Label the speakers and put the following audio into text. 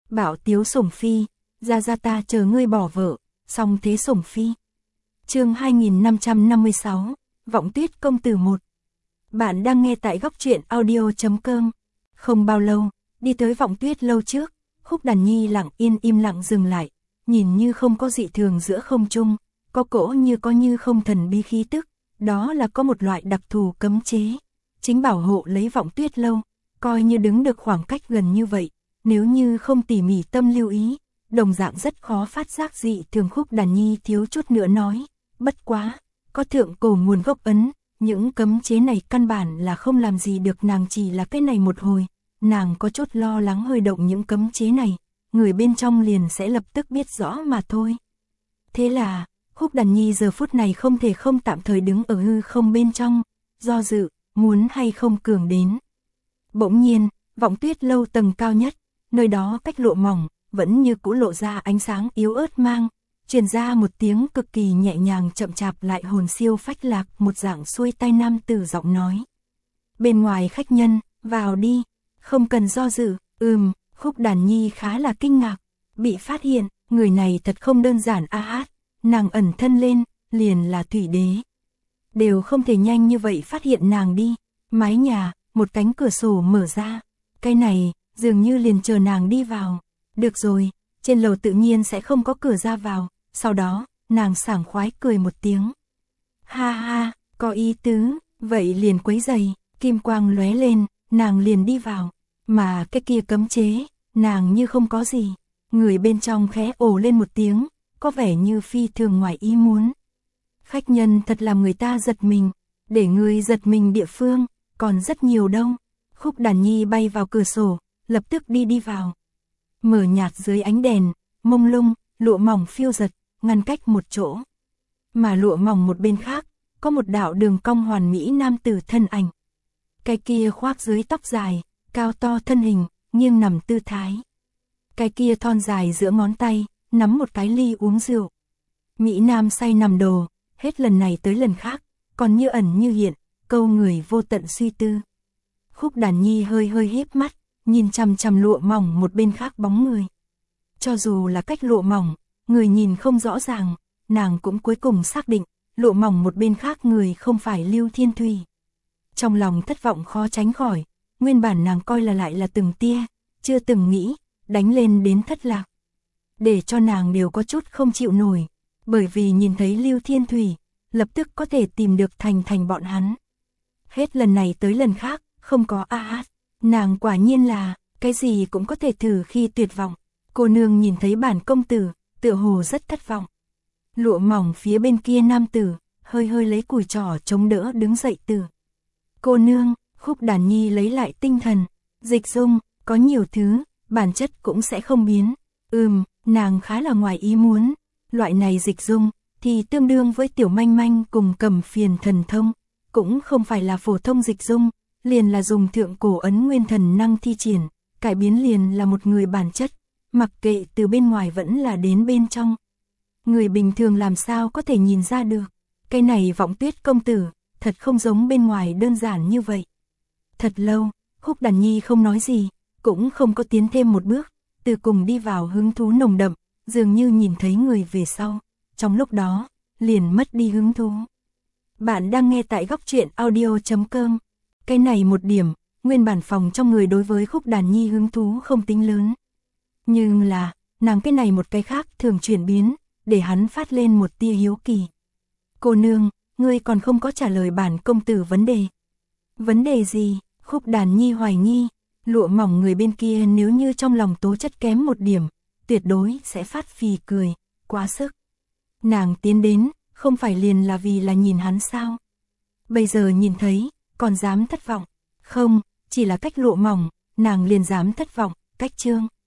Speaker 1: Bạo tiếu sủng phi, ra ta chờ ngươi bỏ vợ, song thế sủng phi. Chương 2556, Vọng Tuyết công tử 1. Bạn đang nghe tại góc truyện audio.com. Không bao lâu, đi tới Vọng Tuyết lâu trước, Khúc Đàn Nhi lặng yên im lặng dừng lại, nhìn như không có dị thường giữa không trung, có cỗ như có như không thần bí khí tức, đó là có một loại đặc thù cấm chế, chính bảo hộ lấy Vọng Tuyết lâu, coi như đứng được khoảng cách gần như vậy, nếu như không tỉ mỉ tâm lưu ý, đồng dạng rất khó phát giác dị thường. Khúc Đàn Nhi thiếu chút nữa nói, bất quá, có thượng cổ nguồn gốc ấn, những cấm chế này căn bản là không làm gì được nàng, chỉ là cái này một hồi, nàng có chút lo lắng hơi động những cấm chế này, người bên trong liền sẽ lập tức biết rõ mà thôi. Thế là, Khúc Đàn Nhi giờ phút này không thể không tạm thời đứng ở hư không bên trong, do dự, muốn hay không cường đến. Bỗng nhiên, Vọng Tuyết lâu tầng cao nhất, nơi đó cách lụa mỏng, vẫn như cũ lộ ra ánh sáng yếu ớt mang, truyền ra một tiếng cực kỳ nhẹ nhàng chậm chạp lại hồn siêu phách lạc, một dạng xuôi tai nam tử giọng nói. Bên ngoài khách nhân, vào đi, không cần do dự. Khúc Đàn Nhi khá là kinh ngạc, bị phát hiện, người này thật không đơn giản nàng ẩn thân lên, liền là thủy đế. Đều không thể nhanh như vậy phát hiện nàng đi, mái nhà, một cánh cửa sổ mở ra, cái này, dường như liền chờ nàng đi vào. Được rồi, trên lầu tự nhiên sẽ không có cửa ra vào, sau đó, nàng sảng khoái cười một tiếng. Ha ha, có ý tứ, vậy liền quấy giày, kim quang lóe lên, nàng liền đi vào, mà cái kia cấm chế, nàng như không có gì. Người bên trong khẽ ồ lên một tiếng, có vẻ như phi thường ngoài ý muốn. Khách nhân thật làm người ta giật mình, để người giật mình địa phương, còn rất nhiều đâu. Khúc Đàn Nhi bay vào cửa sổ, lập tức đi vào. Mở nhạt dưới ánh đèn, mông lung, lụa mỏng phiêu giật, ngăn cách một chỗ. Mà lụa mỏng một bên khác, có một đạo đường cong hoàn mỹ nam tử thân ảnh. Cái kia khoác dưới tóc dài, cao to thân hình, nghiêng nằm tư thái. Cái kia thon dài giữa ngón tay, nắm một cái ly uống rượu. Mỹ Nam say nằm đồ, hết lần này tới lần khác, còn như ẩn như hiện, câu người vô tận suy tư. Khúc Đàn Nhi hơi híp mắt, nhìn chằm chằm lụa mỏng một bên khác bóng người. Cho dù là cách lụa mỏng, người nhìn không rõ ràng, nàng cũng cuối cùng xác định, lụa mỏng một bên khác người không phải Lưu Thiên Thủy. Trong lòng thất vọng khó tránh khỏi, nguyên bản nàng coi là lại là từng tia, chưa từng nghĩ, đánh lên đến thất lạc. Để cho nàng đều có chút không chịu nổi, bởi vì nhìn thấy Lưu Thiên Thủy, lập tức có thể tìm được thành bọn hắn. Hết lần này tới lần khác, không có nàng quả nhiên là, cái gì cũng có thể thử khi tuyệt vọng. Cô nương nhìn thấy bản công tử, tựa hồ rất thất vọng. Lụa mỏng phía bên kia nam tử, hơi lấy cùi trỏ chống đỡ đứng dậy từ. Cô nương, Khúc Đàn Nhi lấy lại tinh thần, dịch dung, có nhiều thứ, bản chất cũng sẽ không biến. Nàng khá là ngoài ý muốn, loại này dịch dung, thì tương đương với tiểu manh manh cùng Cầm Phiền thần thông, cũng không phải là phổ thông dịch dung, liền là dùng thượng cổ ấn nguyên thần năng thi triển, cải biến liền là một người bản chất, mặc kệ từ bên ngoài vẫn là đến bên trong. Người bình thường làm sao có thể nhìn ra được, cái này Vọng Tuyết công tử, thật không giống bên ngoài đơn giản như vậy. Thật lâu, Khúc Đàn Nhi không nói gì, cũng không có tiến thêm một bước, từ cùng đi vào hứng thú nồng đậm, dường như nhìn thấy người về sau, trong lúc đó, liền mất đi hứng thú. Bạn đang nghe tại góc truyện audio.com. Cái này một điểm, nguyên bản phòng trong người đối với Khúc Đàn Nhi hứng thú không tính lớn. Nhưng là, nàng cái này một cái khác thường chuyển biến, để hắn phát lên một tia hiếu kỳ. Cô nương, ngươi còn không có trả lời bản công tử vấn đề. Vấn đề gì? Khúc Đàn Nhi hoài nghi, lụa mỏng người bên kia nếu như trong lòng tố chất kém một điểm, tuyệt đối sẽ phát phì cười, quá sức. Nàng tiến đến, không phải liền là vì là nhìn hắn sao? Bây giờ nhìn thấy, còn dám thất vọng. Không, chỉ là cách lụa mỏng, nàng liền dám thất vọng, cách chương.